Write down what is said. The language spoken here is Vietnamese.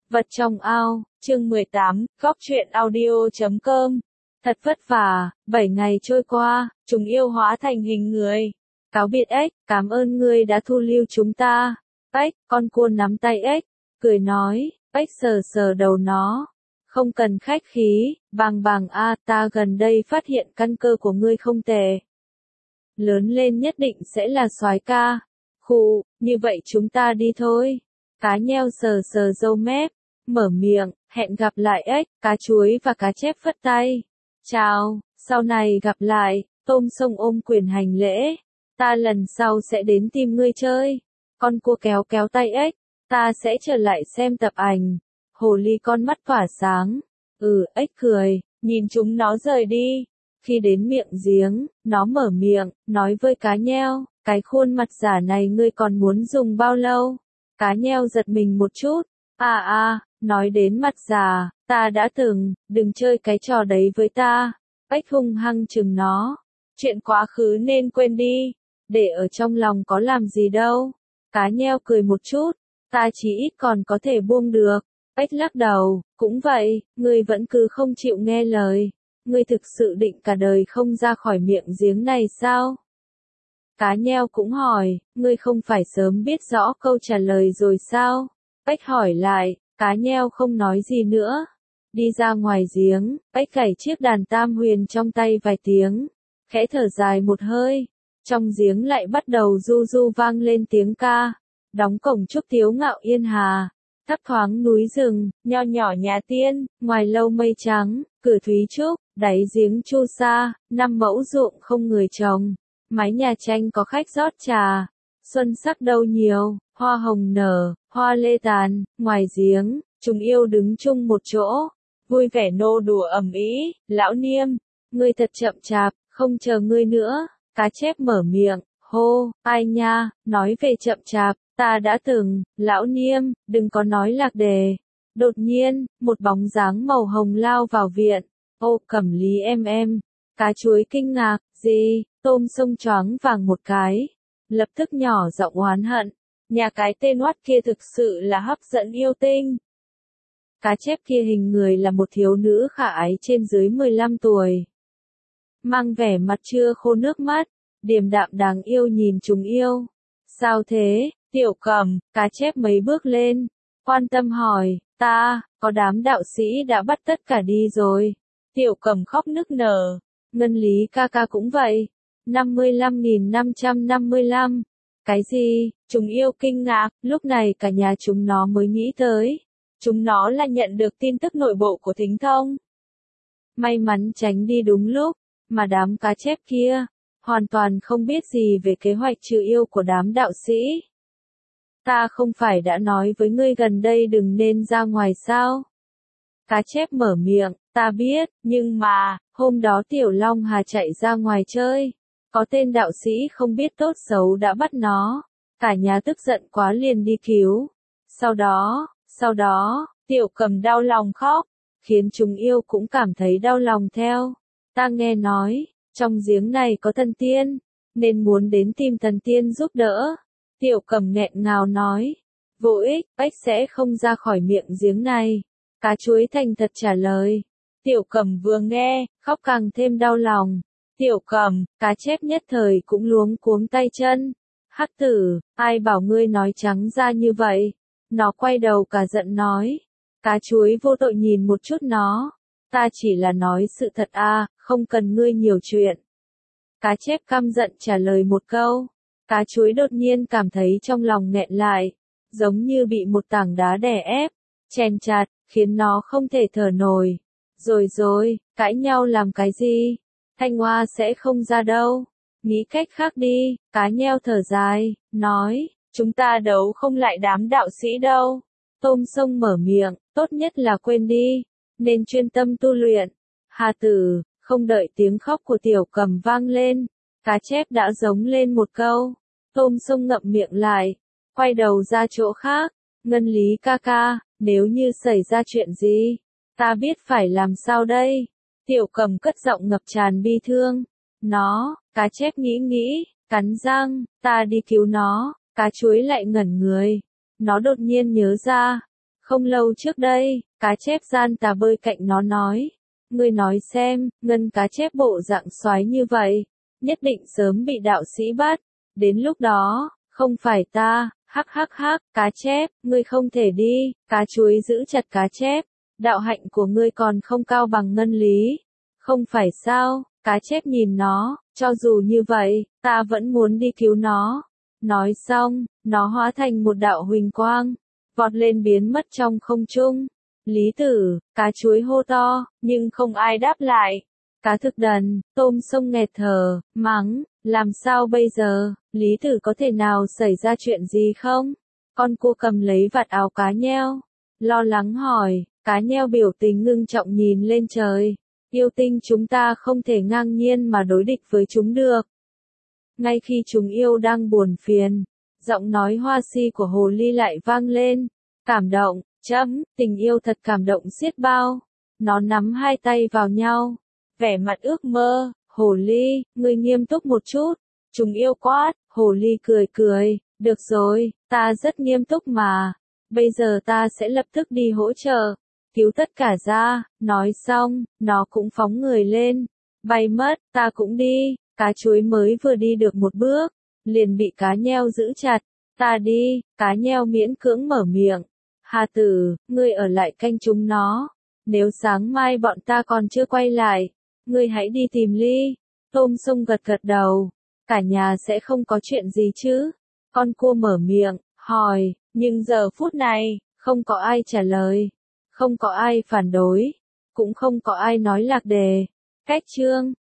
Vật trong ao, chương 18, góc truyện audio.com. Thật vất vả, 7 ngày trôi qua, chúng yêu hóa thành hình người. Cáo biệt ếch, cảm ơn ngươi đã thu lưu chúng ta. Ếch, con cua nắm tay ếch, cười nói, ếch sờ sờ đầu nó. Không cần khách khí, bàng bàng a, ta gần đây phát hiện căn cơ của ngươi không tệ. Lớn lên nhất định sẽ là soái ca. Khụ, như vậy chúng ta đi thôi. Cá nheo sờ sờ râu mép, mở miệng, hẹn gặp lại ếch, cá chuối và cá chép phất tay. Chào, sau này gặp lại, tôm sông ôm quyền hành lễ. Ta lần sau sẽ đến tìm ngươi chơi. Con cua kéo kéo tay ếch, ta sẽ trở lại xem tập ảnh. Hồ ly con mắt tỏa sáng. Ếch cười, nhìn chúng nó rời đi. Khi đến miệng giếng, nó mở miệng, nói với cá nheo, cái khuôn mặt giả này ngươi còn muốn dùng bao lâu? Cá nheo giật mình một chút. Nói đến mặt giả, ta đã từng, đừng chơi cái trò đấy với ta. Ếch hung hăng chừng nó. Chuyện quá khứ nên quên đi. Để ở trong lòng có làm gì đâu. Cá nheo cười một chút. Ta chỉ ít còn có thể buông được. Ếch lắc đầu, cũng vậy, ngươi vẫn cứ không chịu nghe lời. Ngươi thực sự định cả đời không ra khỏi miệng giếng này sao? Cá nheo cũng hỏi, ngươi không phải sớm biết rõ câu trả lời rồi sao? Ếch hỏi lại, cá nheo không nói gì nữa. Đi ra ngoài giếng, ếch gảy chiếc đàn tam huyền trong tay vài tiếng. Khẽ thở dài một hơi. Trong giếng lại bắt đầu du du vang lên tiếng ca. Đóng cổng trúc tiếu ngạo yên hà. Thấp thoáng núi rừng, nho nhỏ nhà tiên, ngoài lâu mây trắng, cửa thúy trúc, đáy giếng chu sa, 5 mẫu ruộng không người trồng. Mái nhà tranh có khách rót trà. Xuân sắc đâu nhiều, hoa hồng nở, hoa lê tàn, ngoài giếng, chúng yêu đứng chung một chỗ. Vui vẻ nô đùa ầm ĩ, lão niêm, ngươi thật chậm chạp, không chờ ngươi nữa. Cá chép mở miệng, hô, ai nha, nói về chậm chạp, ta đã từng, lão niêm, đừng có nói lạc đề. Đột nhiên, một bóng dáng màu hồng lao vào viện. Ô Cẩm Lý em. Cá chuối kinh ngạc, gì, tôm sông choáng vàng một cái. Lập tức nhỏ giọng oán hận. Nhà cái tên oát kia thực sự là hấp dẫn yêu tinh. Cá chép kia hình người là một thiếu nữ khả ái trên dưới 15 tuổi. Mang vẻ mặt chưa khô nước mắt, điềm đạm đáng yêu nhìn chúng yêu. Sao thế, Tiểu Cẩm? Cá chép mấy bước lên, quan tâm hỏi, có đám đạo sĩ đã bắt tất cả đi rồi. Tiểu Cẩm khóc nức nở, Ngân Lý ca ca cũng vậy. 55.555. Cái gì? Chúng yêu kinh ngạc, lúc này cả nhà chúng nó mới nghĩ tới. Chúng nó là nhận được tin tức nội bộ của Thính Thông. May mắn tránh đi đúng lúc, mà đám cá chép kia, hoàn toàn không biết gì về kế hoạch trừ yêu của đám đạo sĩ. Ta không phải đã nói với ngươi gần đây đừng nên ra ngoài sao? Cá chép mở miệng, ta biết, nhưng mà, hôm đó Tiểu Long Hà chạy ra ngoài chơi. Có tên đạo sĩ không biết tốt xấu đã bắt nó. Cả nhà tức giận quá liền đi cứu. Sau đó, Tiểu Cẩm đau lòng khóc, khiến chúng yêu cũng cảm thấy đau lòng theo. Ta nghe nói, trong giếng này có thần tiên, nên muốn đến tìm thần tiên giúp đỡ. Tiểu Cẩm nghẹn ngào nói, vô ích, ếch sẽ không ra khỏi miệng giếng này. Cá chuối thành thật trả lời. Tiểu Cẩm vừa nghe, khóc càng thêm đau lòng. Tiểu Cẩm, cá chép nhất thời cũng luống cuống tay chân. Hắc tử, ai bảo ngươi nói trắng ra như vậy? Nó quay đầu cả giận nói. Cá chuối vô tội nhìn một chút nó. Ta chỉ là nói sự thật không cần ngươi nhiều chuyện. Cá chép căm giận trả lời một câu. Cá chuối đột nhiên cảm thấy trong lòng nghẹn lại, giống như bị một tảng đá đè ép, chèn chặt, khiến nó không thể thở nổi. Rồi, cãi nhau làm cái gì? Thanh Hoa sẽ không ra đâu. Nghĩ cách khác đi. Cá nheo thở dài, nói, chúng ta đấu không lại đám đạo sĩ đâu. Tôm sông mở miệng, tốt nhất là quên đi, nên chuyên tâm tu luyện. Hà tử, không đợi tiếng khóc của Tiểu Cẩm vang lên, cá chép đã giống lên một câu. Tôm sông ngậm miệng lại, quay đầu ra chỗ khác. Ngân Lý ca ca, nếu như xảy ra chuyện gì, ta biết phải làm sao đây? Tiểu Cẩm cất giọng ngập tràn bi thương. Cá chép nghĩ, cắn răng, ta đi cứu nó. Cá chuối lại ngẩn người. Nó đột nhiên nhớ ra, Không lâu trước đây, cá chép gian tà bơi cạnh nó nói. Ngươi nói xem, ngân cá chép bộ dạng xoái như vậy, nhất định sớm bị đạo sĩ bắt. Đến lúc đó, không phải ta, hắc hắc hắc, cá chép, ngươi không thể đi, cá chuối giữ chặt cá chép. Đạo hạnh của ngươi còn không cao bằng ngân lý. Không phải sao, cá chép nhìn nó, cho dù như vậy, ta vẫn muốn đi cứu nó. Nói xong, nó hóa thành một đạo huỳnh quang, vọt lên biến mất trong không trung. Lý Tử, cá chuối hô to, nhưng không ai đáp lại. Cá thực đần, tôm sông nghẹt thở, mắng, làm sao bây giờ, Lý Tử có thể nào xảy ra chuyện gì không? Con cua cầm lấy vạt áo cá nheo, lo lắng hỏi, cá nheo biểu tình ngưng trọng nhìn lên trời. Yêu tinh chúng ta không thể ngang nhiên mà đối địch với chúng được. Ngay khi chúng yêu đang buồn phiền, giọng nói hoa si của hồ ly lại vang lên. Cảm động, chấm, tình yêu thật cảm động xiết bao. Nó nắm hai tay vào nhau, vẻ mặt ước mơ. Hồ ly, ngươi nghiêm túc một chút. Chúng yêu quát. Hồ ly cười cười, được rồi, ta rất nghiêm túc mà. Bây giờ ta sẽ lập tức đi hỗ trợ, cứu tất cả ra. Nói xong, nó cũng phóng người lên, bay mất. Ta cũng đi. Cá chuối mới vừa đi được một bước, liền bị cá nheo giữ chặt. Ta đi. Cá nheo miễn cưỡng mở miệng. Hà Tử, ngươi ở lại canh chúng nó. Nếu sáng mai bọn ta còn chưa quay lại, ngươi hãy đi tìm Ly. Tôm sông gật gật đầu. Cả nhà sẽ không có chuyện gì chứ? Con cua mở miệng, hỏi, nhưng giờ phút này, không có ai trả lời. Không có ai phản đối. Cũng không có ai nói lạc đề. Cách chương